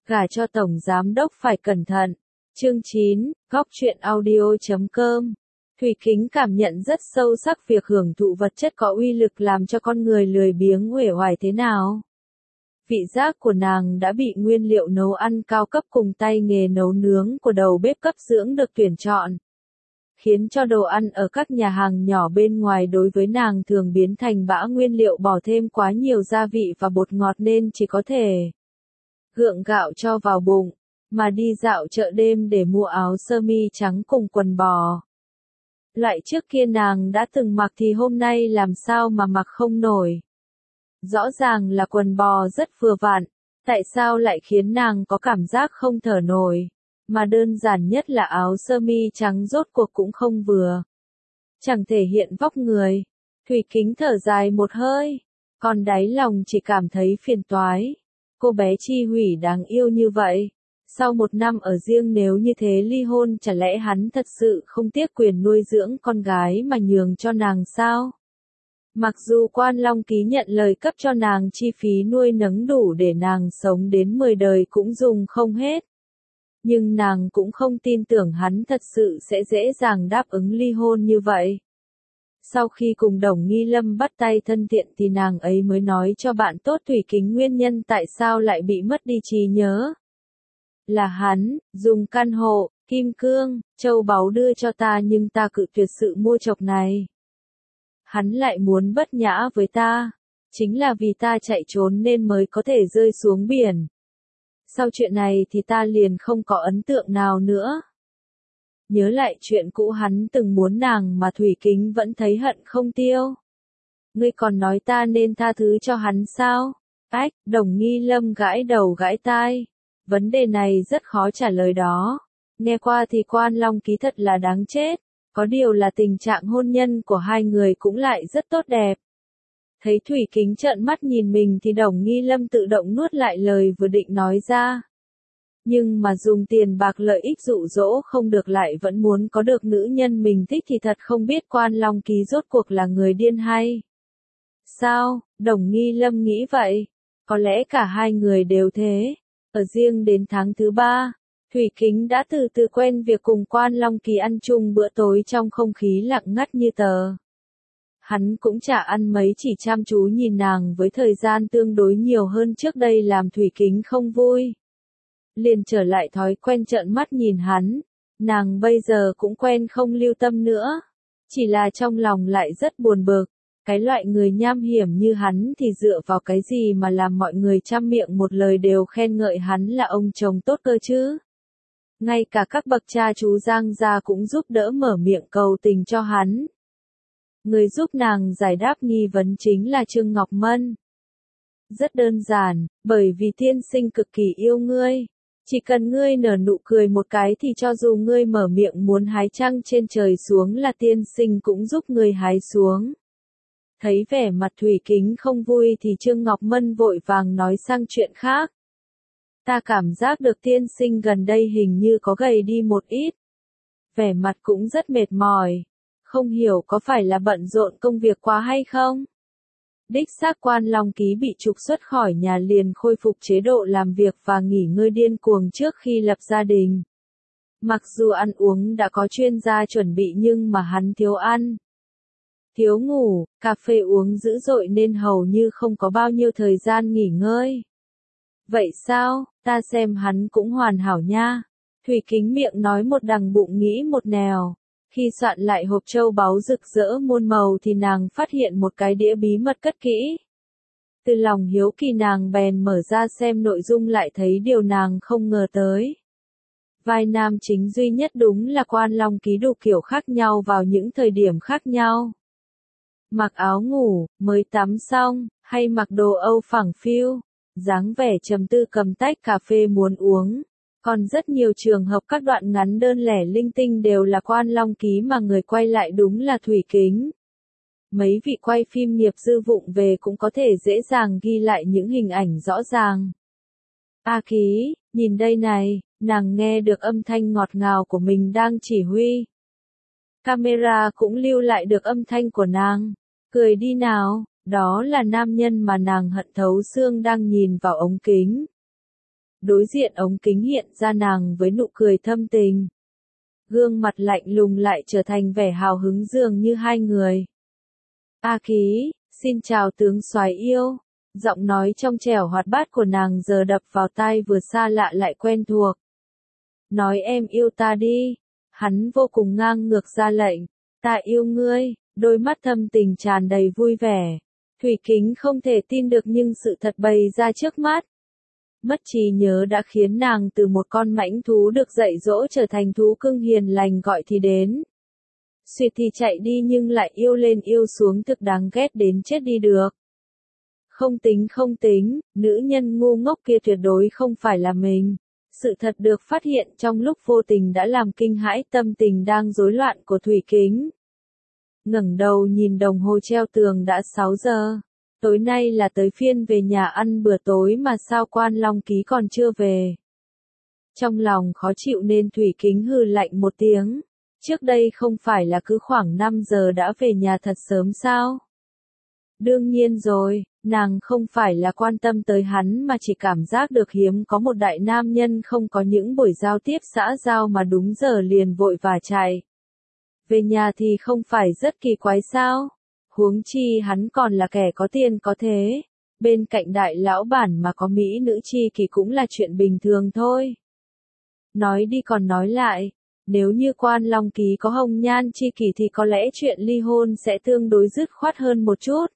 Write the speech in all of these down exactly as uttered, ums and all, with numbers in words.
Gả cho tổng giám đốc phải cẩn thận. Chương chín, góc truyện audio chấm com. Thủy Kính cảm nhận rất sâu sắc việc hưởng thụ vật chất có uy lực làm cho con người lười biếng uể oải thế nào. Vị giác của nàng đã bị nguyên liệu nấu ăn cao cấp cùng tay nghề nấu nướng của đầu bếp cấp dưỡng được tuyển chọn, khiến cho đồ ăn ở các nhà hàng nhỏ bên ngoài đối với nàng thường biến thành bã nguyên liệu bỏ thêm quá nhiều gia vị và bột ngọt nên chỉ có thể gượng gạo cho vào bụng, mà đi dạo chợ đêm để mua áo sơ mi trắng cùng quần bò. Loại trước kia nàng đã từng mặc thì hôm nay làm sao mà mặc không nổi. Rõ ràng là quần bò rất vừa vặn, tại sao lại khiến nàng có cảm giác không thở nổi, mà đơn giản nhất là áo sơ mi trắng rốt cuộc cũng không vừa. Chẳng thể hiện vóc người. Thủy Kính thở dài một hơi, còn đáy lòng chỉ cảm thấy phiền toái. Cô bé Chi Hủy đáng yêu như vậy, sau một năm ở riêng nếu như thế ly hôn chả lẽ hắn thật sự không tiếc quyền nuôi dưỡng con gái mà nhường cho nàng sao? Mặc dù Quan Long Ký nhận lời cấp cho nàng chi phí nuôi nấng đủ để nàng sống đến mười đời cũng dùng không hết. Nhưng nàng cũng không tin tưởng hắn thật sự sẽ dễ dàng đáp ứng ly hôn như vậy. Sau khi cùng Đồng Nghi Lâm bắt tay thân thiện thì nàng ấy mới nói cho bạn tốt Thủy Kính nguyên nhân tại sao lại bị mất đi trí nhớ. Là hắn, dùng căn hộ, kim cương, châu báu đưa cho ta nhưng ta cự tuyệt sự mua chộc này. Hắn lại muốn bất nhã với ta, chính là vì ta chạy trốn nên mới có thể rơi xuống biển. Sau chuyện này thì ta liền không có ấn tượng nào nữa. Nhớ lại chuyện cũ hắn từng muốn nàng mà Thủy Kính vẫn thấy hận không tiêu. Ngươi còn nói ta nên tha thứ cho hắn sao? Ách, Đồng Nghi Lâm gãi đầu gãi tai. Vấn đề này rất khó trả lời đó. Nghe qua thì Quan Long Ký thật là đáng chết. Có điều là tình trạng hôn nhân của hai người cũng lại rất tốt đẹp. Thấy Thủy Kính trợn mắt nhìn mình thì Đồng Nghi Lâm tự động nuốt lại lời vừa định nói ra. Nhưng mà dùng tiền bạc lợi ích dụ dỗ không được lại vẫn muốn có được nữ nhân mình thích thì thật không biết Quan Long Ký rốt cuộc là người điên hay sao? Đồng Nghi Lâm nghĩ vậy. Có lẽ cả hai người đều thế. Ở riêng đến tháng thứ ba, Thủy Kính đã từ từ quen việc cùng Quan Long Ký ăn chung bữa tối trong không khí lặng ngắt như tờ. Hắn cũng chả ăn mấy, chỉ chăm chú nhìn nàng với thời gian tương đối nhiều hơn trước đây làm Thủy Kính không vui. Liền trở lại thói quen trợn mắt nhìn hắn, nàng bây giờ cũng quen không lưu tâm nữa. Chỉ là trong lòng lại rất buồn bực, cái loại người nham hiểm như hắn thì dựa vào cái gì mà làm mọi người trăm miệng một lời đều khen ngợi hắn là ông chồng tốt cơ chứ. Ngay cả các bậc cha chú Giang gia cũng giúp đỡ mở miệng cầu tình cho hắn. Người giúp nàng giải đáp nghi vấn chính là Trương Ngọc Mân. Rất đơn giản, bởi vì tiên sinh cực kỳ yêu ngươi. Chỉ cần ngươi nở nụ cười một cái thì cho dù ngươi mở miệng muốn hái trăng trên trời xuống là tiên sinh cũng giúp ngươi hái xuống. Thấy vẻ mặt Thủy Kính không vui thì Trương Ngọc Mân vội vàng nói sang chuyện khác. Ta cảm giác được tiên sinh gần đây hình như có gầy đi một ít. Vẻ mặt cũng rất mệt mỏi. Không hiểu có phải là bận rộn công việc quá hay không? Đích xác Quan Long Ký bị trục xuất khỏi nhà liền khôi phục chế độ làm việc và nghỉ ngơi điên cuồng trước khi lập gia đình. Mặc dù ăn uống đã có chuyên gia chuẩn bị nhưng mà hắn thiếu ăn, thiếu ngủ, cà phê uống dữ dội nên hầu như không có bao nhiêu thời gian nghỉ ngơi. Vậy sao, ta xem hắn cũng hoàn hảo nha. Thủy Kính miệng nói một đằng bụng nghĩ một nẻo. Khi soạn lại hộp châu báu rực rỡ muôn màu thì nàng phát hiện một cái đĩa bí mật cất kỹ. Từ lòng hiếu kỳ nàng bèn mở ra xem nội dung lại thấy điều nàng không ngờ tới. Vai nam chính duy nhất đúng là Quan Long Ký đủ kiểu khác nhau vào những thời điểm khác nhau. Mặc áo ngủ, mới tắm xong, hay mặc đồ Âu phẳng phiu, dáng vẻ trầm tư cầm tách cà phê muốn uống. Còn rất nhiều trường hợp các đoạn ngắn đơn lẻ linh tinh đều là Quan Long Ký mà người quay lại đúng là Thủy Kính. Mấy vị quay phim nghiệp dư vụng về cũng có thể dễ dàng ghi lại những hình ảnh rõ ràng. A Ký, nhìn đây này, nàng nghe được âm thanh ngọt ngào của mình đang chỉ huy. Camera cũng lưu lại được âm thanh của nàng. Cười đi nào, đó là nam nhân mà nàng hận thấu xương đang nhìn vào ống kính. đối diện ống kính hiện ra nàng với nụ cười thâm tình. Gương mặt lạnh lùng lại trở thành vẻ hào hứng dường như hai người. A Ký, xin chào tướng soái yêu. Giọng nói trong trẻo hoạt bát của nàng giờ đập vào tai vừa xa lạ lại quen thuộc. Nói em yêu ta đi. Hắn vô cùng ngang ngược ra lệnh. Ta yêu ngươi, đôi mắt thâm tình tràn đầy vui vẻ. Thủy Kính không thể tin được nhưng sự thật bày ra trước mắt. Mất trí nhớ đã khiến nàng từ một con mãnh thú được dạy dỗ trở thành thú cưng hiền lành gọi thì đến. Suýt thì chạy đi nhưng lại yêu lên yêu xuống thực đáng ghét đến chết đi được. Không tính không tính, nữ nhân ngu ngốc kia tuyệt đối không phải là mình. Sự thật được phát hiện trong lúc vô tình đã làm kinh hãi tâm tình đang rối loạn của Thủy Kính. Ngẩng đầu nhìn đồng hồ treo tường đã sáu giờ. Tối nay là tới phiên về nhà ăn bữa tối mà sao Quan Long Ký còn chưa về. Trong lòng khó chịu nên Thủy Kính hừ lạnh một tiếng. Trước đây không phải là cứ khoảng năm giờ đã về nhà thật sớm sao? Đương nhiên rồi, nàng không phải là quan tâm tới hắn mà chỉ cảm giác được hiếm có một đại nam nhân không có những buổi giao tiếp xã giao mà đúng giờ liền vội và chạy. Về nhà thì không phải rất kỳ quái sao? Huống chi hắn còn là kẻ có tiền có thế. Bên cạnh đại lão bản mà có mỹ nữ chi kỳ cũng là chuyện bình thường thôi. Nói đi còn nói lại, nếu như Quan Long Ký có hồng nhan chi kỳ thì có lẽ chuyện ly hôn sẽ tương đối dứt khoát hơn một chút.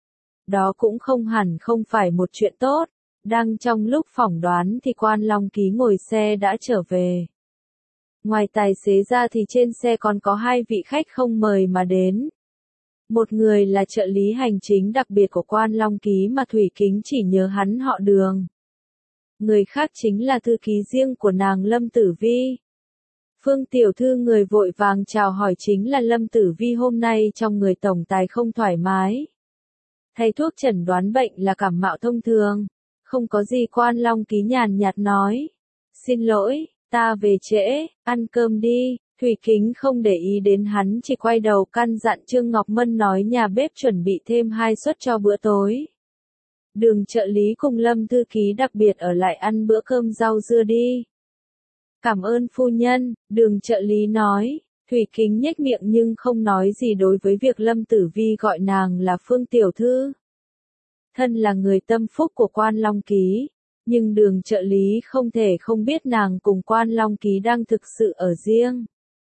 Đó cũng không hẳn không phải một chuyện tốt. Đang trong lúc phỏng đoán thì Quan Long Ký ngồi xe đã trở về. Ngoài tài xế ra thì trên xe còn có hai vị khách không mời mà đến. Một người là trợ lý hành chính đặc biệt của Quan Long Ký mà Thủy Kính chỉ nhớ hắn họ Đường. Người khác chính là thư ký riêng của nàng Lâm Tử Vi. Phương tiểu thư người vội vàng chào hỏi chính là Lâm Tử Vi hôm nay trong người tổng tài không thoải mái. Thầy thuốc chẩn đoán bệnh là cảm mạo thông thường. Không có gì Quan Long Ký nhàn nhạt nói. Xin lỗi, ta về trễ, ăn cơm đi. Thủy Kính không để ý đến hắn chỉ quay đầu căn dặn Trương Ngọc Mân nói nhà bếp chuẩn bị thêm hai suất cho bữa tối. Đường trợ lý cùng Lâm thư ký đặc biệt ở lại ăn bữa cơm rau dưa đi. Cảm ơn phu nhân, đường trợ lý nói. Thủy Kính nhếch miệng nhưng không nói gì đối với việc Lâm Tử Vi gọi nàng là Phương tiểu thư. Thân là người tâm phúc của Quan Long Ký, nhưng đường trợ lý không thể không biết nàng cùng Quan Long Ký đang thực sự ở riêng.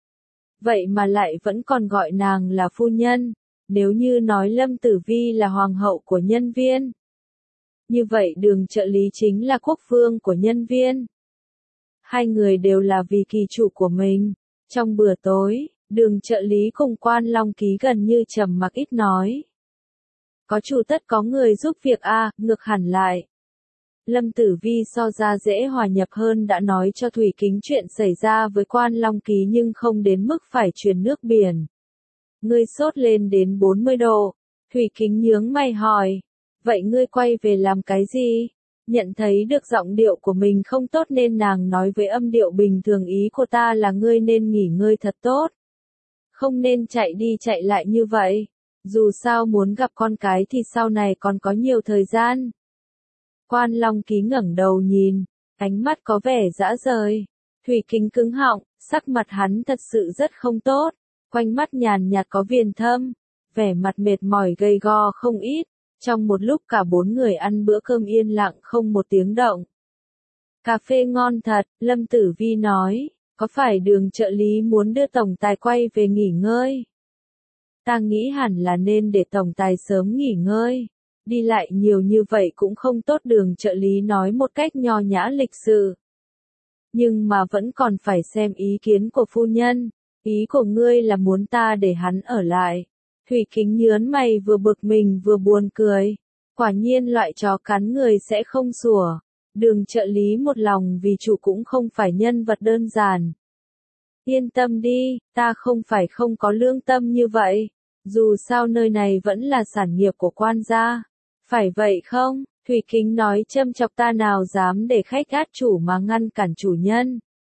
Vậy mà lại vẫn còn gọi nàng là phu nhân, nếu như nói Lâm Tử Vi là hoàng hậu của nhân viên. Như vậy đường trợ lý chính là quốc vương của nhân viên. Hai người đều là vì kỳ chủ của mình. Trong bữa tối, đường trợ lý cùng Quan Long Ký gần như trầm mặc ít nói. Có chủ tất có người giúp việc a, à, ngược hẳn lại. Lâm Tử Vi so ra dễ hòa nhập hơn đã nói cho Thủy Kính chuyện xảy ra với Quan Long Ký nhưng không đến mức phải truyền nước biển. Ngươi sốt lên đến bốn mươi độ. Thủy Kính nhướng mày hỏi. Vậy ngươi quay về làm cái gì? Nhận thấy được giọng điệu của mình không tốt nên nàng nói với âm điệu bình thường ý của ta là ngươi nên nghỉ ngơi thật tốt. Không nên chạy đi chạy lại như vậy. Dù sao muốn gặp con cái thì sau này còn có nhiều thời gian. Quan Long Ký ngẩng đầu nhìn, ánh mắt có vẻ dã rời. Thủy Kính cứng họng, sắc mặt hắn thật sự rất không tốt. Quanh mắt nhàn nhạt có viền thâm, vẻ mặt mệt mỏi gầy go không ít. Trong một lúc cả bốn người ăn bữa cơm yên lặng không một tiếng động. Cà phê ngon thật, Lâm Tử Vi nói, có phải đường trợ lý muốn đưa tổng tài quay về nghỉ ngơi? Ta nghĩ hẳn là nên để tổng tài sớm nghỉ ngơi. Đi lại nhiều như vậy cũng không tốt, đường trợ lý nói một cách nho nhã lịch sự. Nhưng mà vẫn còn phải xem ý kiến của phu nhân. Ý của ngươi là muốn ta để hắn ở lại. Thủy Kính nhớn mày vừa bực mình vừa buồn cười. Quả nhiên loại chó cắn người sẽ không sủa. Đường trợ lý một lòng vì chủ cũng không phải nhân vật đơn giản. Yên tâm đi, ta không phải không có lương tâm như vậy. Dù sao nơi này vẫn là sản nghiệp của Quan gia. Phải vậy không? Thủy Kính nói châm chọc, ta nào dám để khách gát chủ mà ngăn cản chủ nhân.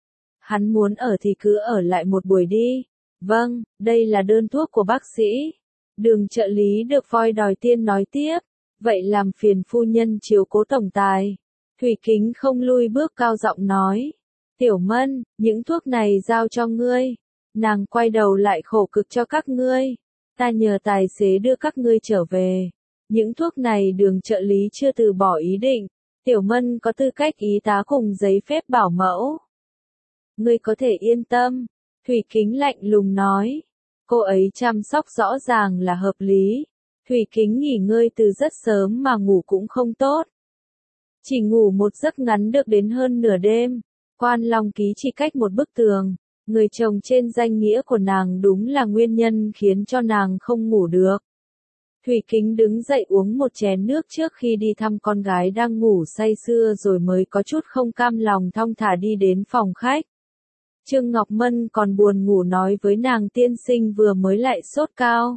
Hắn muốn ở thì cứ ở lại một buổi đi. Vâng, đây là đơn thuốc của bác sĩ. Đường trợ lý được voi đòi tiên nói tiếp. Vậy làm phiền phu nhân chiếu cố tổng tài. Thủy Kính không lui bước cao giọng nói. Tiểu Mân, những thuốc này giao cho ngươi. Nàng quay đầu lại khổ cực cho các ngươi. Ta nhờ tài xế đưa các ngươi trở về. Những thuốc này Đường trợ lý chưa từ bỏ ý định. Tiểu Mân có tư cách y tá cùng giấy phép bảo mẫu. Ngươi có thể yên tâm. Thủy Kính lạnh lùng nói. Cô ấy chăm sóc rõ ràng là hợp lý. Thủy Kính nghỉ ngơi từ rất sớm mà ngủ cũng không tốt. Chỉ ngủ một giấc ngắn được đến hơn nửa đêm. Quan Long Ký chỉ cách một bức tường. Người chồng trên danh nghĩa của nàng đúng là nguyên nhân khiến cho nàng không ngủ được. Thủy Kính đứng dậy uống một chén nước trước khi đi thăm con gái đang ngủ say sưa rồi mới có chút không cam lòng thong thả đi đến phòng khách. Trương Ngọc Mân còn buồn ngủ nói với nàng tiên sinh vừa mới lại sốt cao.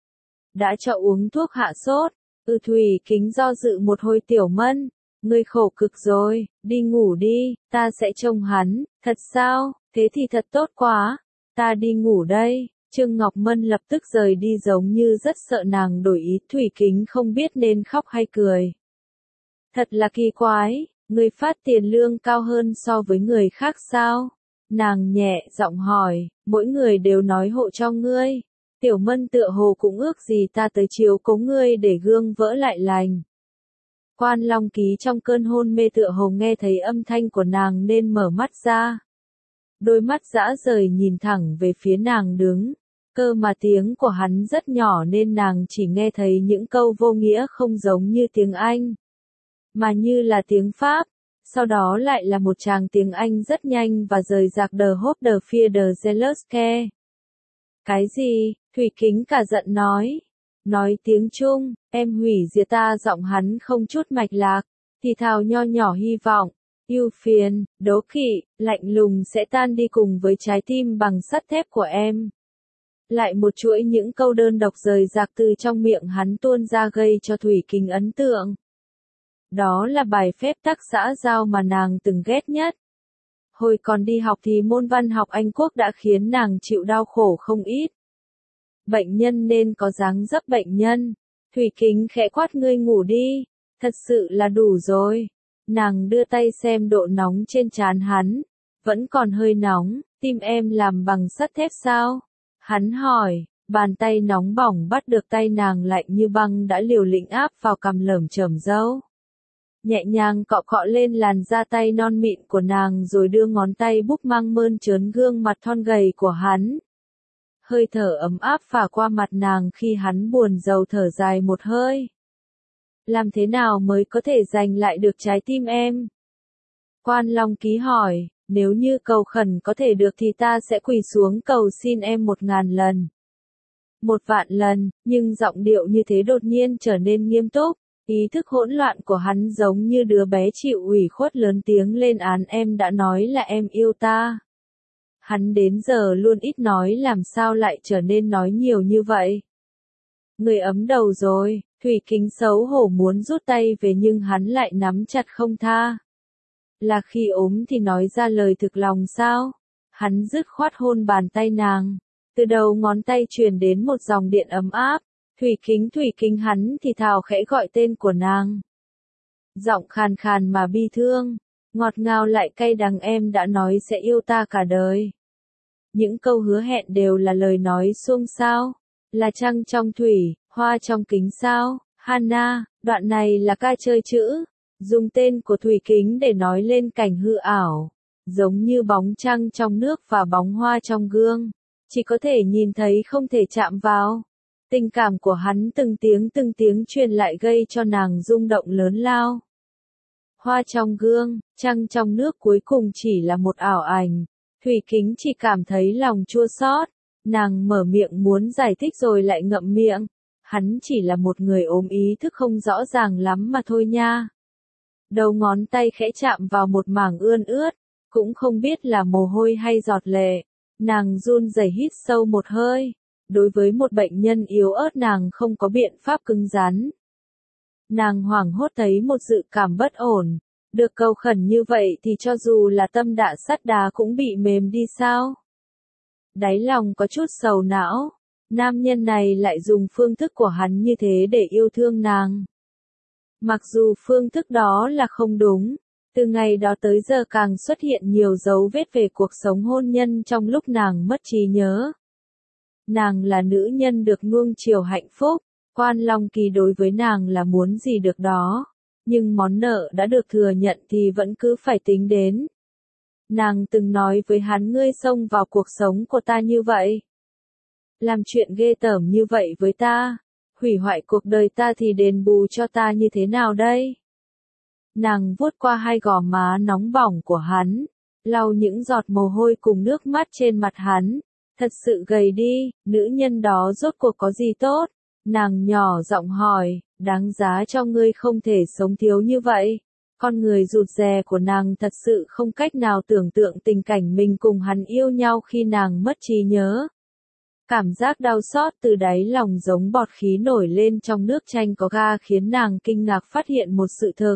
Đã cho uống thuốc hạ sốt. Ừ Thủy Kính do dự một hồi. Tiểu Mân, ngươi khổ cực rồi, đi ngủ đi, ta sẽ trông hắn. Thật sao, thế thì thật tốt quá, ta đi ngủ đây. Trương Ngọc Mân lập tức rời đi giống như rất sợ nàng đổi ý. Thủy Kính không biết nên khóc hay cười. Thật là kỳ quái, ngươi phát tiền lương cao hơn so với người khác sao? Nàng nhẹ giọng hỏi, mỗi người đều nói hộ cho ngươi. Tiểu Mân tựa hồ cũng ước gì ta tới chiếu cố ngươi để gương vỡ lại lành. Quan Long Ký trong cơn hôn mê tựa hồ nghe thấy âm thanh của nàng nên mở mắt ra. Đôi mắt dã rời nhìn thẳng về phía nàng đứng. Cơ mà tiếng của hắn rất nhỏ nên nàng chỉ nghe thấy những câu vô nghĩa không giống như tiếng Anh, mà như là tiếng Pháp. Sau đó lại là một tràng tiếng Anh rất nhanh và rời rạc. The hope, the fear, the jealous care. Cái gì? Thủy Kính cả giận nói. Nói tiếng Trung, em hủy diệt ta. Giọng hắn không chút mạch lạc, thì thào nho nhỏ hy vọng. Ưu phiền, đố kỵ, lạnh lùng sẽ tan đi cùng với trái tim bằng sắt thép của em. Lại một chuỗi những câu đơn độc rời rạc từ trong miệng hắn tuôn ra gây cho Thủy Kính ấn tượng. Đó là bài phép tắc xã giao mà nàng từng ghét nhất. Hồi còn đi học thì môn văn học Anh Quốc đã khiến nàng chịu đau khổ không ít. Bệnh nhân nên có dáng dấp bệnh nhân. Thủy Kính khẽ quát, ngươi ngủ đi, thật sự là đủ rồi. Nàng đưa tay xem độ nóng trên trán hắn. Vẫn còn hơi nóng. Tim em làm bằng sắt thép sao? Hắn hỏi. Bàn tay nóng bỏng bắt được tay nàng lạnh như băng đã liều lĩnh áp vào cằm lởm chởm râu. Nhẹ nhàng cọ cọ lên làn da tay non mịn của nàng rồi đưa ngón tay búp mang mơn trớn gương mặt thon gầy của hắn. Hơi thở ấm áp phả qua mặt nàng khi hắn buồn rầu thở dài một hơi. Làm thế nào mới có thể giành lại được trái tim em? Quan Long Ký hỏi, nếu như cầu khẩn có thể được thì ta sẽ quỳ xuống cầu xin em một ngàn lần. Một vạn lần, nhưng giọng điệu như thế đột nhiên trở nên nghiêm túc. Ý thức hỗn loạn của hắn giống như đứa bé chịu ủy khuất lớn tiếng lên án, em đã nói là em yêu ta. Hắn đến giờ luôn ít nói làm sao lại trở nên nói nhiều như vậy. Người ấm đầu rồi. Thủy Kính xấu hổ muốn rút tay về nhưng hắn lại nắm chặt không tha. Là khi ốm thì nói ra lời thực lòng sao? Hắn dứt khoát hôn bàn tay nàng. Từ đầu ngón tay truyền đến một dòng điện ấm áp. Thủy Kính, Thủy Kính, hắn thì thào khẽ gọi tên của nàng. Giọng khàn khàn mà bi thương, ngọt ngào lại cay đắng, em đã nói sẽ yêu ta cả đời. Những câu hứa hẹn đều là lời nói suông sao? Là trăng trong thủy, hoa trong kính sao? Hana, đoạn này là ca chơi chữ, dùng tên của Thủy Kính để nói lên cảnh hư ảo, giống như bóng trăng trong nước và bóng hoa trong gương, chỉ có thể nhìn thấy không thể chạm vào. Tình cảm của hắn từng tiếng từng tiếng truyền lại gây cho nàng rung động lớn lao. Hoa trong gương, trăng trong nước cuối cùng chỉ là một ảo ảnh. Thủy Kính chỉ cảm thấy lòng chua xót. Nàng mở miệng muốn giải thích rồi lại ngậm miệng. Hắn chỉ là một người ốm ý thức không rõ ràng lắm mà thôi nha. Đầu ngón tay khẽ chạm vào một mảng ươn ướt, cũng không biết là mồ hôi hay giọt lệ. Nàng run rẩy hít sâu một hơi. Đối với một bệnh nhân yếu ớt nàng không có biện pháp cứng rắn. Nàng hoảng hốt thấy một dự cảm bất ổn. Được cầu khẩn như vậy thì cho dù là tâm đạ sắt đá cũng bị mềm đi sao? Đáy lòng có chút sầu não. Nam nhân này lại dùng phương thức của hắn như thế để yêu thương nàng. Mặc dù phương thức đó là không đúng, từ ngày đó tới giờ càng xuất hiện nhiều dấu vết về cuộc sống hôn nhân trong lúc nàng mất trí nhớ. Nàng là nữ nhân được nuông chiều hạnh phúc, Quan Long Kỳ đối với nàng là muốn gì được đó, nhưng món nợ đã được thừa nhận thì vẫn cứ phải tính đến. Nàng từng nói với hắn ngươi xông vào cuộc sống của ta như vậy. Làm chuyện ghê tởm như vậy với ta, hủy hoại cuộc đời ta thì đền bù cho ta như thế nào đây? Nàng vuốt qua hai gò má nóng bỏng của hắn, lau những giọt mồ hôi cùng nước mắt trên mặt hắn. Thật sự gầy đi, nữ nhân đó rốt cuộc có gì tốt? Nàng nhỏ giọng hỏi, đáng giá cho ngươi không thể sống thiếu như vậy. Con người rụt rè của nàng thật sự không cách nào tưởng tượng tình cảnh mình cùng hắn yêu nhau khi nàng mất trí nhớ. Cảm giác đau xót từ đáy lòng giống bọt khí nổi lên trong nước chanh có ga khiến nàng kinh ngạc phát hiện một sự thực.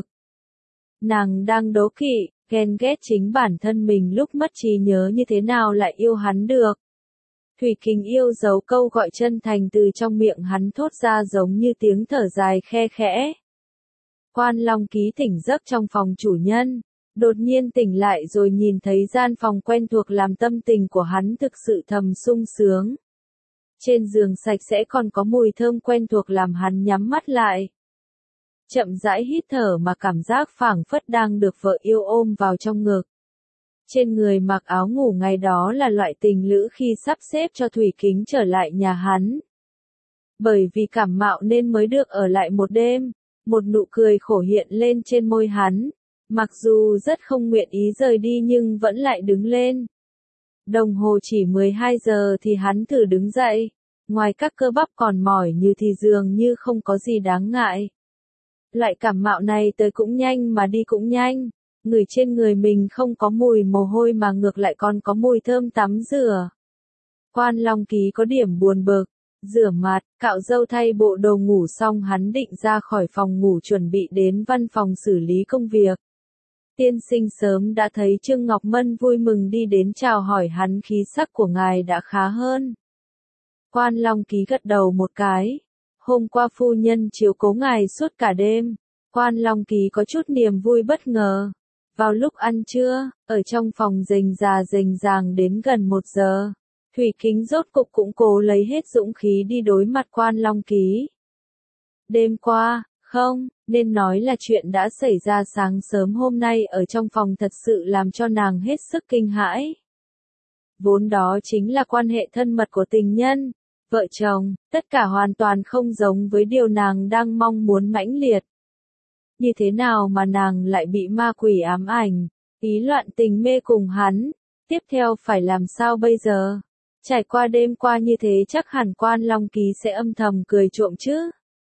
Nàng đang đố kỵ, ghen ghét chính bản thân mình lúc mất trí nhớ như thế nào lại yêu hắn được. Thủy Kính yêu dấu câu gọi chân thành từ trong miệng hắn thốt ra giống như tiếng thở dài khe khẽ. Quan Long Ký tỉnh giấc trong phòng chủ nhân, đột nhiên tỉnh lại rồi nhìn thấy gian phòng quen thuộc làm tâm tình của hắn thực sự thầm sung sướng. Trên giường sạch sẽ còn có mùi thơm quen thuộc làm hắn nhắm mắt lại. Chậm rãi hít thở mà cảm giác phảng phất đang được vợ yêu ôm vào trong ngực. Trên người mặc áo ngủ ngày đó là loại tình lữ khi sắp xếp cho Thủy Kính trở lại nhà hắn. Bởi vì cảm mạo nên mới được ở lại một đêm, một nụ cười khổ hiện lên trên môi hắn. Mặc dù rất không nguyện ý rời đi nhưng vẫn lại đứng lên. Đồng hồ chỉ mười hai giờ thì hắn thử đứng dậy. Ngoài các cơ bắp còn mỏi như thì dường như không có gì đáng ngại. Loại cảm mạo này tới cũng nhanh mà đi cũng nhanh. Người trên người mình không có mùi mồ hôi mà ngược lại còn có mùi thơm tắm rửa. Quan Long Ký có điểm buồn bực, rửa mặt, cạo râu thay bộ đồ ngủ xong hắn định ra khỏi phòng ngủ chuẩn bị đến văn phòng xử lý công việc. Tiên sinh sớm đã thấy Trương Ngọc Mân vui mừng đi đến chào hỏi hắn khí sắc của ngài đã khá hơn. Quan Long Ký gật đầu một cái. Hôm qua phu nhân chiếu cố ngài suốt cả đêm. Quan Long Ký có chút niềm vui bất ngờ. Vào lúc ăn trưa, ở trong phòng rình rà rình ràng đến gần một giờ, Thủy Kính rốt cục cũng cố lấy hết dũng khí đi đối mặt Quan Long Ký. Đêm qua, không, nên nói là chuyện đã xảy ra sáng sớm hôm nay ở trong phòng thật sự làm cho nàng hết sức kinh hãi. Vốn đó chính là quan hệ thân mật của tình nhân, vợ chồng, tất cả hoàn toàn không giống với điều nàng đang mong muốn mãnh liệt. Như thế nào mà nàng lại bị ma quỷ ám ảnh, ý loạn tình mê cùng hắn, tiếp theo phải làm sao bây giờ? Trải qua đêm qua như thế chắc hẳn Quan Long Ký sẽ âm thầm cười trộm chứ.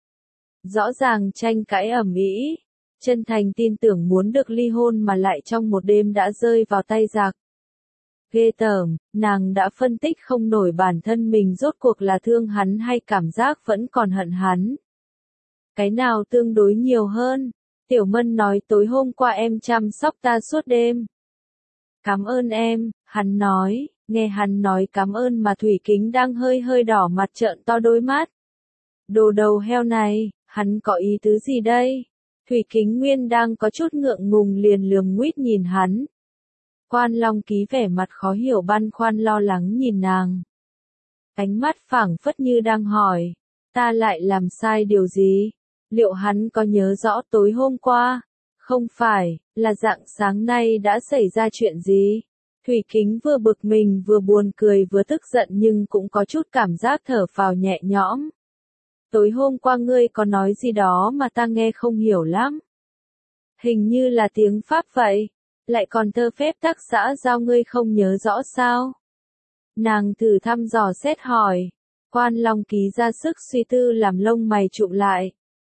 Rõ ràng tranh cãi ầm ĩ, chân thành tin tưởng muốn được ly hôn mà lại trong một đêm đã rơi vào tay giặc. Ghê tởm, nàng đã phân tích không nổi bản thân mình rốt cuộc là thương hắn hay cảm giác vẫn còn hận hắn. Cái nào tương đối nhiều hơn? Tiểu Mân nói tối hôm qua em chăm sóc ta suốt đêm. Cảm ơn em, hắn nói, nghe hắn nói cảm ơn mà Thủy Kính đang hơi hơi đỏ mặt trợn to đôi mắt. Đồ đầu heo này, hắn có ý tứ gì đây? Thủy Kính Nguyên đang có chút ngượng ngùng liền lườm nguýt nhìn hắn. Quan Long Ký vẻ mặt khó hiểu băn khoăn lo lắng nhìn nàng. Ánh mắt phảng phất như đang hỏi, ta lại làm sai điều gì? Liệu hắn có nhớ rõ tối hôm qua? Không phải, là rạng sáng nay đã xảy ra chuyện gì? Thủy Kính vừa bực mình vừa buồn cười vừa tức giận nhưng cũng có chút cảm giác thở phào nhẹ nhõm. Tối hôm qua ngươi có nói gì đó mà ta nghe không hiểu lắm. Hình như là tiếng Pháp vậy, lại còn thơ phép tác xã giao ngươi không nhớ rõ sao? Nàng thử thăm dò xét hỏi. Quan Long Ký ra sức suy tư làm lông mày trụm lại.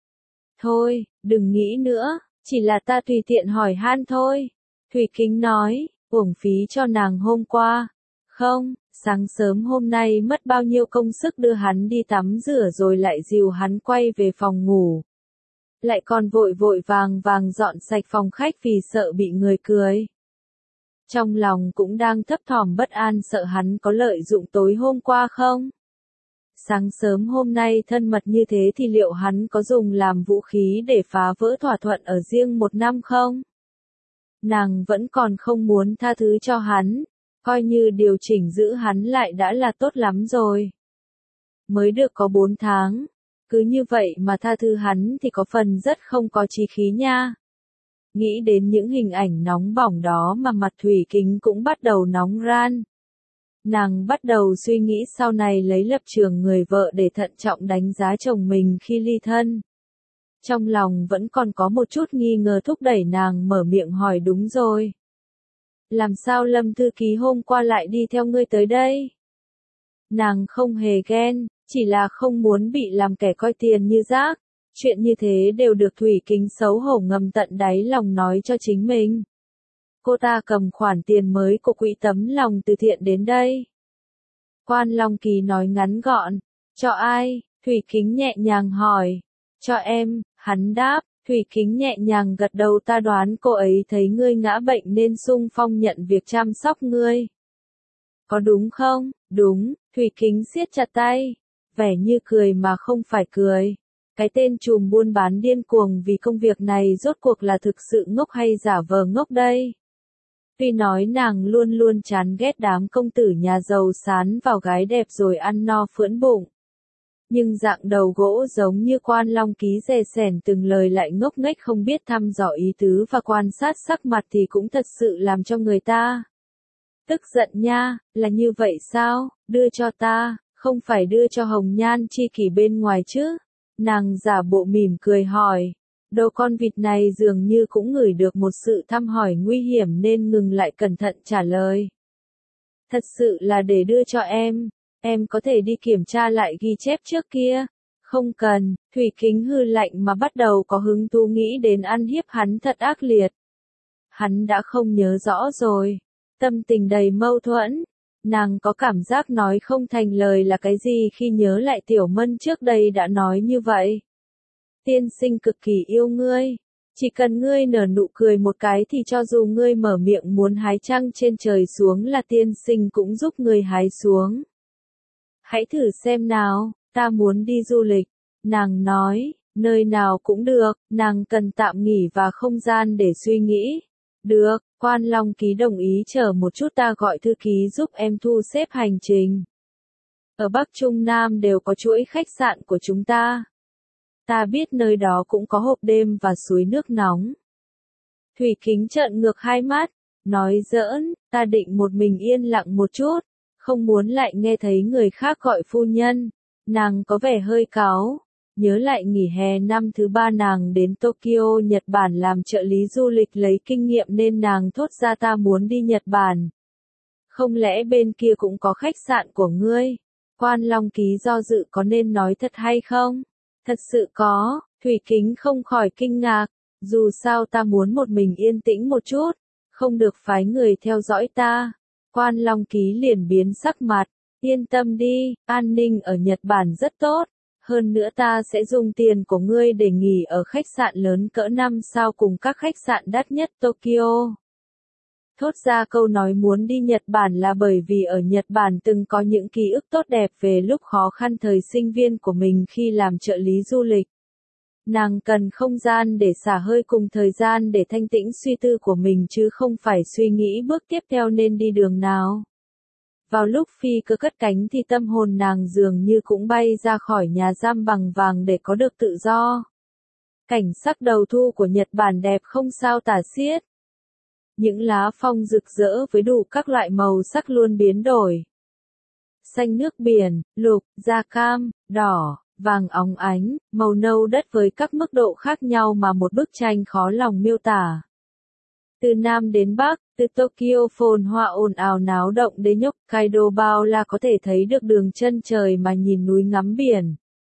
Thôi, đừng nghĩ nữa, chỉ là ta tùy tiện hỏi han thôi. Thủy Kính nói, uổng phí cho nàng hôm qua. Không, sáng sớm hôm nay mất bao nhiêu công sức đưa hắn đi tắm rửa rồi lại dìu hắn quay về phòng ngủ. Lại còn vội vội vàng vàng dọn sạch phòng khách vì sợ bị người cười. Trong lòng cũng đang thấp thỏm bất an sợ hắn có lợi dụng tối hôm qua không? Sáng sớm hôm nay thân mật như thế thì liệu hắn có dùng làm vũ khí để phá vỡ thỏa thuận ở riêng một năm không? Nàng vẫn còn không muốn tha thứ cho hắn, coi như điều chỉnh giữ hắn lại đã là tốt lắm rồi. Mới được có bốn tháng, cứ như vậy mà tha thứ hắn thì có phần rất không có chí khí nha. Nghĩ đến những hình ảnh nóng bỏng đó mà mặt Thủy Kính cũng bắt đầu nóng ran. Nàng bắt đầu suy nghĩ sau này lấy lập trường người vợ để thận trọng đánh giá chồng mình khi ly thân. Trong lòng vẫn còn có một chút nghi ngờ thúc đẩy nàng mở miệng hỏi đúng rồi. Làm sao Lâm thư ký hôm qua lại đi theo ngươi tới đây? Nàng không hề ghen, chỉ là không muốn bị làm kẻ coi tiền như rác. Chuyện như thế đều được Thủy Kính xấu hổ ngầm tận đáy lòng nói cho chính mình. Cô ta cầm khoản tiền mới của quỹ tấm lòng từ thiện đến đây. Quan Long Ký nói ngắn gọn. Cho ai? Thủy Kính nhẹ nhàng hỏi. Cho em, hắn đáp. Thủy Kính nhẹ nhàng gật đầu, ta đoán cô ấy thấy ngươi ngã bệnh nên xung phong nhận việc chăm sóc ngươi. Có đúng không? Đúng, Thủy Kính siết chặt tay. Vẻ như cười mà không phải cười. Cái tên trùm buôn bán điên cuồng vì công việc này rốt cuộc là thực sự ngốc hay giả vờ ngốc đây? Tuy nói nàng luôn luôn chán ghét đám công tử nhà giàu sán vào gái đẹp rồi ăn no phưỡn bụng. Nhưng dạng đầu gỗ giống như Quan Long Ký dè sẻn từng lời lại ngốc nghếch không biết thăm dò ý tứ và quan sát sắc mặt thì cũng thật sự làm cho người ta tức giận nha. Là như vậy sao? Đưa cho ta, không phải đưa cho Hồng Nhan Chi Kỷ bên ngoài chứ? Nàng giả bộ mỉm cười hỏi. Đầu con vịt này dường như cũng ngửi được một sự thăm hỏi nguy hiểm nên ngừng lại cẩn thận trả lời. Thật sự là để đưa cho em, em có thể đi kiểm tra lại ghi chép trước kia. Không cần, Thủy Kính hư lạnh mà bắt đầu có hứng thú nghĩ đến ăn hiếp hắn thật ác liệt. Hắn đã không nhớ rõ rồi, tâm tình đầy mâu thuẫn. Nàng có cảm giác nói không thành lời là cái gì khi nhớ lại Tiểu Mân trước đây đã nói như vậy. Tiên sinh cực kỳ yêu ngươi. Chỉ cần ngươi nở nụ cười một cái thì cho dù ngươi mở miệng muốn hái trăng trên trời xuống là tiên sinh cũng giúp ngươi hái xuống. Hãy thử xem nào, ta muốn đi du lịch. Nàng nói, nơi nào cũng được, nàng cần tạm nghỉ và không gian để suy nghĩ. Được, Quan Long Ký đồng ý, chờ một chút ta gọi thư ký giúp em thu xếp hành trình. Ở Bắc Trung Nam đều có chuỗi khách sạn của chúng ta. Ta biết nơi đó cũng có hộp đêm và suối nước nóng. Thủy Kính trợn ngược hai mắt, nói giỡn, ta định một mình yên lặng một chút, không muốn lại nghe thấy người khác gọi phu nhân. Nàng có vẻ hơi cáu, nhớ lại nghỉ hè năm thứ ba nàng đến Tokyo, Nhật Bản làm trợ lý du lịch lấy kinh nghiệm nên nàng thốt ra ta muốn đi Nhật Bản. Không lẽ bên kia cũng có khách sạn của ngươi? Quan Long Ký do dự có nên nói thật hay không? Thật sự có, Thủy Kính không khỏi kinh ngạc, dù sao ta muốn một mình yên tĩnh một chút, không được phái người theo dõi ta. Quan Long Ký liền biến sắc mặt, yên tâm đi, an ninh ở Nhật Bản rất tốt, hơn nữa ta sẽ dùng tiền của ngươi để nghỉ ở khách sạn lớn cỡ năm sao cùng các khách sạn đắt nhất Tokyo. Thốt ra câu nói muốn đi Nhật Bản là bởi vì ở Nhật Bản từng có những ký ức tốt đẹp về lúc khó khăn thời sinh viên của mình khi làm trợ lý du lịch. Nàng cần không gian để xả hơi cùng thời gian để thanh tĩnh suy tư của mình chứ không phải suy nghĩ bước tiếp theo nên đi đường nào. Vào lúc phi cơ cất cánh thì tâm hồn nàng dường như cũng bay ra khỏi nhà giam bằng vàng để có được tự do. Cảnh sắc đầu thu của Nhật Bản đẹp không sao tả xiết. Những lá phong rực rỡ với đủ các loại màu sắc luôn biến đổi. Xanh nước biển, lục, da cam, đỏ, vàng óng ánh, màu nâu đất với các mức độ khác nhau mà một bức tranh khó lòng miêu tả. Từ Nam đến Bắc, từ Tokyo phồn hoa ồn ào náo động đến Hokkaido bao la có thể thấy được đường chân trời mà nhìn núi ngắm biển.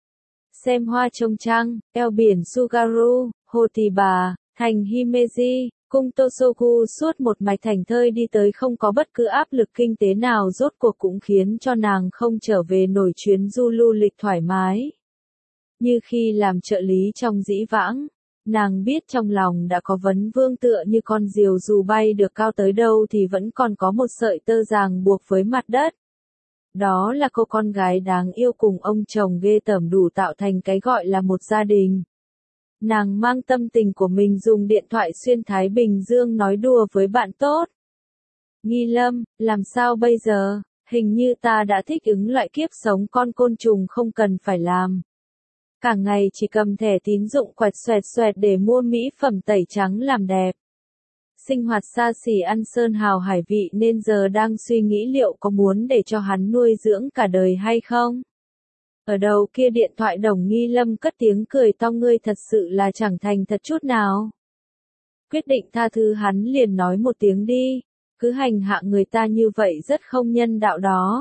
Xem hoa trông trăng, eo biển Sugaru, hồ Tỳ Bà, thành Himeji, cung Tosoku suốt một mạch thành thơi đi tới không có bất cứ áp lực kinh tế nào rốt cuộc cũng khiến cho nàng không trở về nổi chuyến du lưu lịch thoải mái. Như khi làm trợ lý trong dĩ vãng, nàng biết trong lòng đã có vấn vương tựa như con diều dù bay được cao tới đâu thì vẫn còn có một sợi tơ ràng buộc với mặt đất. Đó là cô con gái đáng yêu cùng ông chồng ghê tởm đủ tạo thành cái gọi là một gia đình. Nàng mang tâm tình của mình dùng điện thoại xuyên Thái Bình Dương nói đùa với bạn tốt. Nghi Lâm, làm sao bây giờ? Hình như ta đã thích ứng loại kiếp sống con côn trùng không cần phải làm. Cả ngày chỉ cầm thẻ tín dụng quẹt xoẹt xoẹt để mua mỹ phẩm tẩy trắng làm đẹp. Sinh hoạt xa xỉ ăn sơn hào hải vị nên giờ đang suy nghĩ liệu có muốn để cho hắn nuôi dưỡng cả đời hay không. Ở đầu kia điện thoại Đồng Nghi Lâm cất tiếng cười to, ngươi thật sự là chẳng thành thật chút nào. Quyết định tha thứ hắn liền nói một tiếng đi, cứ hành hạ người ta như vậy rất không nhân đạo đó.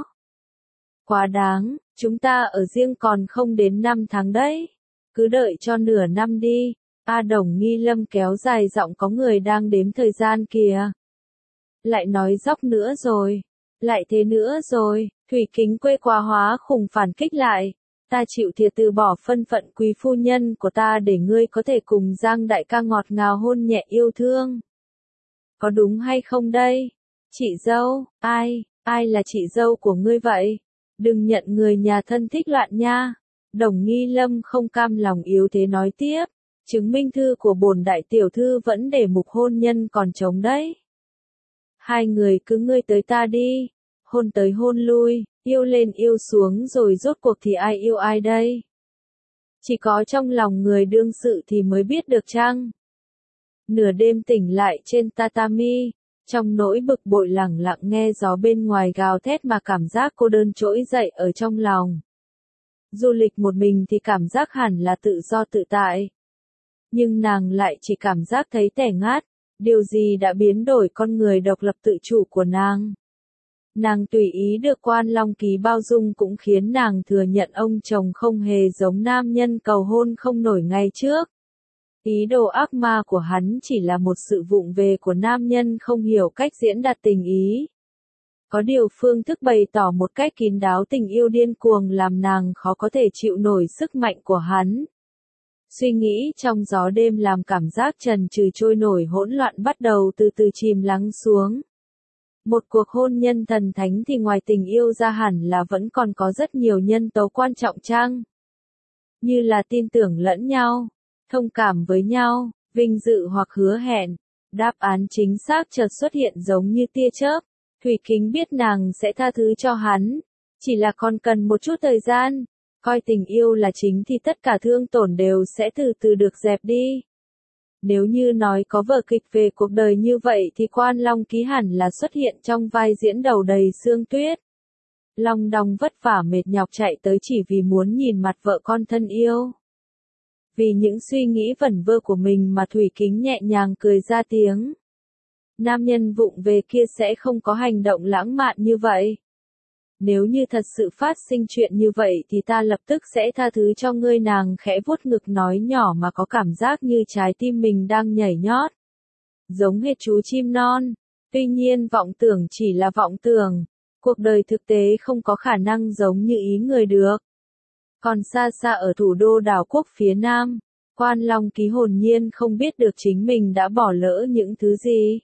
Quá đáng, chúng ta ở riêng còn không đến năm tháng đấy, cứ đợi cho nửa năm đi. A Đồng Nghi Lâm kéo dài giọng, có người đang đếm thời gian kìa. Lại nói dóc nữa rồi, lại thế nữa rồi, Thủy Kính quê quá hóa khủng phản kích lại. Ta chịu thiệt từ bỏ thân phận quý phu nhân của ta để ngươi có thể cùng Giang đại ca ngọt ngào hôn nhẹ yêu thương. Có đúng hay không đây? Chị dâu, ai, ai là chị dâu của ngươi vậy? Đừng nhận người nhà thân thích loạn nha. Đồng Nghi Lâm không cam lòng yếu thế nói tiếp. Chứng minh thư của bổn đại tiểu thư vẫn để mục hôn nhân còn trống đấy. Hai người cứ ngươi tới ta đi, hôn tới hôn lui, yêu lên yêu xuống rồi rốt cuộc thì ai yêu ai đây? Chỉ có trong lòng người đương sự thì mới biết được chăng? Nửa đêm tỉnh lại trên tatami, trong nỗi bực bội lẳng lặng nghe gió bên ngoài gào thét mà cảm giác cô đơn trỗi dậy ở trong lòng. Du lịch một mình thì cảm giác hẳn là tự do tự tại. Nhưng nàng lại chỉ cảm giác thấy tẻ ngát, điều gì đã biến đổi con người độc lập tự chủ của nàng. Nàng tùy ý được Quan Long Ký bao dung cũng khiến nàng thừa nhận ông chồng không hề giống nam nhân cầu hôn không nổi ngày trước. Ý đồ ác ma của hắn chỉ là một sự vụng về của nam nhân không hiểu cách diễn đạt tình ý. Có điều phương thức bày tỏ một cách kín đáo tình yêu điên cuồng làm nàng khó có thể chịu nổi sức mạnh của hắn. Suy nghĩ trong gió đêm làm cảm giác trần trừ trôi nổi hỗn loạn bắt đầu từ từ chìm lắng xuống. Một cuộc hôn nhân thần thánh thì ngoài tình yêu ra hẳn là vẫn còn có rất nhiều nhân tố quan trọng chăng? Như là tin tưởng lẫn nhau, thông cảm với nhau, vinh dự hoặc hứa hẹn. Đáp án chính xác chợt xuất hiện giống như tia chớp. Thủy Kính biết nàng sẽ tha thứ cho hắn, chỉ là còn cần một chút thời gian. Coi tình yêu là chính thì tất cả thương tổn đều sẽ từ từ được dẹp đi. Nếu như nói có vở kịch về cuộc đời như vậy thì Quan Long Ký hẳn là xuất hiện trong vai diễn đầu đầy sương tuyết. Long đong vất vả mệt nhọc chạy tới chỉ vì muốn nhìn mặt vợ con thân yêu. Vì những suy nghĩ vẩn vơ của mình mà Thủy Kính nhẹ nhàng cười ra tiếng. Nam nhân vụng về kia sẽ không có hành động lãng mạn như vậy. Nếu như thật sự phát sinh chuyện như vậy thì ta lập tức sẽ tha thứ cho ngươi, nàng khẽ vuốt ngực nói nhỏ mà có cảm giác như trái tim mình đang nhảy nhót. Giống hệt chú chim non. Tuy nhiên vọng tưởng chỉ là vọng tưởng. Cuộc đời thực tế không có khả năng giống như ý người được. Còn xa xa ở thủ đô đảo quốc phía Nam, Quan Long Ký hồn nhiên không biết được chính mình đã bỏ lỡ những thứ gì.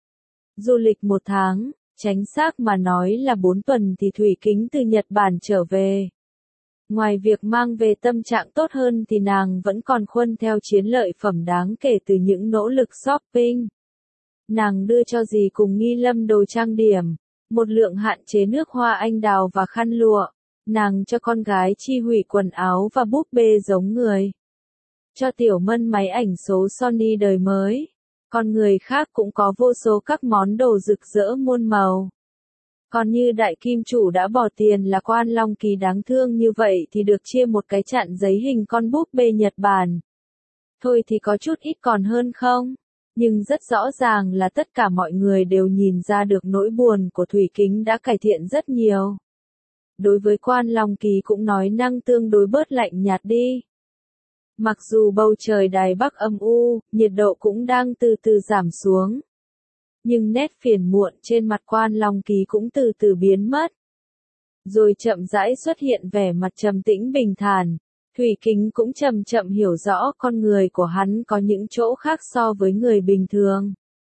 Du lịch một tháng. Chính xác mà nói là bốn tuần thì Thủy Kính từ Nhật Bản trở về. Ngoài việc mang về tâm trạng tốt hơn thì nàng vẫn còn khuân theo chiến lợi phẩm đáng kể từ những nỗ lực shopping. Nàng đưa cho dì cùng Nghi Lâm đồ trang điểm, một lượng hạn chế nước hoa anh đào và khăn lụa. Nàng cho con gái Chi Hủy quần áo và búp bê giống người. Cho Tiểu Mân máy ảnh số Sony đời mới. Còn người khác cũng có vô số các món đồ rực rỡ muôn màu. Còn như đại kim chủ đã bỏ tiền là Quan Long Ký đáng thương như vậy thì được chia một cái chặn giấy hình con búp bê Nhật Bản. Thôi thì có chút ít còn hơn không? Nhưng rất rõ ràng là tất cả mọi người đều nhìn ra được nỗi buồn của Thủy Kính đã cải thiện rất nhiều. Đối với Quan Long Ký cũng nói năng tương đối bớt lạnh nhạt đi. Mặc dù bầu trời Đài Bắc âm u, nhiệt độ cũng đang từ từ giảm xuống. Nhưng nét phiền muộn trên mặt Quan Long Ký cũng từ từ biến mất. Rồi chậm rãi xuất hiện vẻ mặt trầm tĩnh bình thản. Thủy Kính cũng chậm chậm hiểu rõ con người của hắn có những chỗ khác so với người bình thường.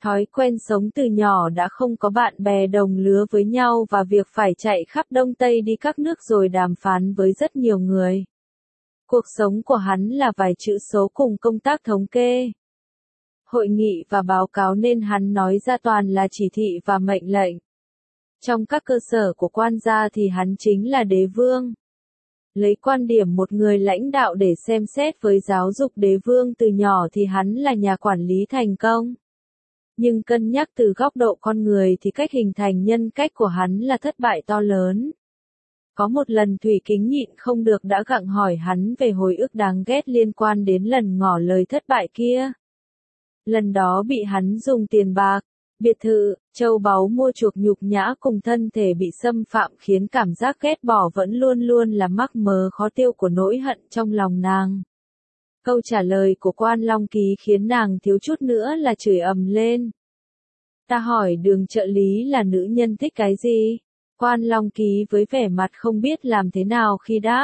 Thói quen sống từ nhỏ đã không có bạn bè đồng lứa với nhau và việc phải chạy khắp Đông Tây đi các nước rồi đàm phán với rất nhiều người. Cuộc sống của hắn là vài chữ số cùng công tác thống kê. Hội nghị và báo cáo nên hắn nói ra toàn là chỉ thị và mệnh lệnh. Trong các cơ sở của quan gia thì hắn chính là đế vương. Lấy quan điểm một người lãnh đạo để xem xét với giáo dục đế vương từ nhỏ thì hắn là nhà quản lý thành công. Nhưng cân nhắc từ góc độ con người thì cách hình thành nhân cách của hắn là thất bại to lớn. Có một lần Thủy Kính nhịn không được đã gặng hỏi hắn về hồi ức đáng ghét liên quan đến lần ngỏ lời thất bại kia. Lần đó bị hắn dùng tiền bạc, biệt thự, châu báu mua chuộc nhục nhã cùng thân thể bị xâm phạm khiến cảm giác ghét bỏ vẫn luôn luôn là mắc mớ khó tiêu của nỗi hận trong lòng nàng. Câu trả lời của Quan Long Ký khiến nàng thiếu chút nữa là chửi ầm lên. Ta hỏi Đường trợ lý là nữ nhân thích cái gì? Quan Long Ký với vẻ mặt không biết làm thế nào khi đáp.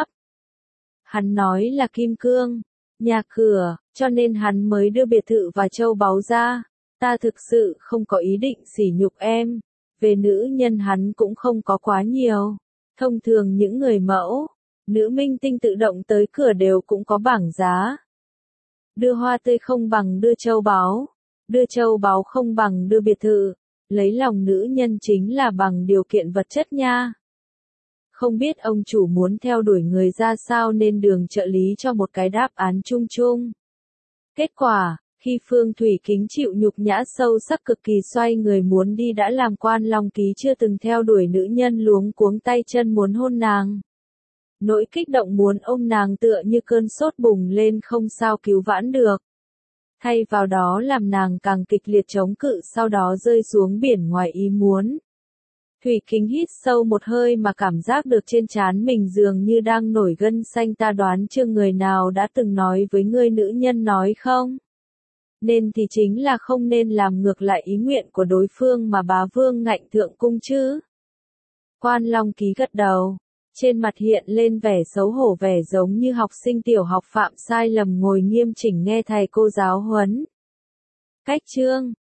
Hắn nói là kim cương, nhà cửa, cho nên hắn mới đưa biệt thự và châu báu ra. Ta thực sự không có ý định sỉ nhục em. Về nữ nhân hắn cũng không có quá nhiều. Thông thường những người mẫu, nữ minh tinh tự động tới cửa đều cũng có bảng giá. Đưa hoa tươi không bằng đưa châu báu, đưa châu báu không bằng đưa biệt thự, lấy lòng nữ nhân chính là bằng điều kiện vật chất nha. Không biết ông chủ muốn theo đuổi người ra sao nên Đường trợ lý cho một cái đáp án chung chung. Kết quả, khi Phương Thủy Kính chịu nhục nhã sâu sắc cực kỳ xoay người muốn đi đã làm Quan Long Ký chưa từng theo đuổi nữ nhân luống cuống tay chân muốn hôn nàng. Nỗi kích động muốn ôm nàng tựa như cơn sốt bùng lên không sao cứu vãn được. Thay vào đó làm nàng càng kịch liệt chống cự sau đó rơi xuống biển ngoài ý muốn. Thủy Kính hít sâu một hơi mà cảm giác được trên trán mình dường như đang nổi gân xanh. Ta đoán chưa người nào đã từng nói với ngươi nữ nhân nói không? Nên thì chính là không nên làm ngược lại ý nguyện của đối phương mà bá vương ngạnh thượng cung chứ. Quan Long Ký gật đầu. Trên mặt hiện lên vẻ xấu hổ vẻ giống như học sinh tiểu học phạm sai lầm ngồi nghiêm chỉnh nghe thầy cô giáo huấn. Cách chương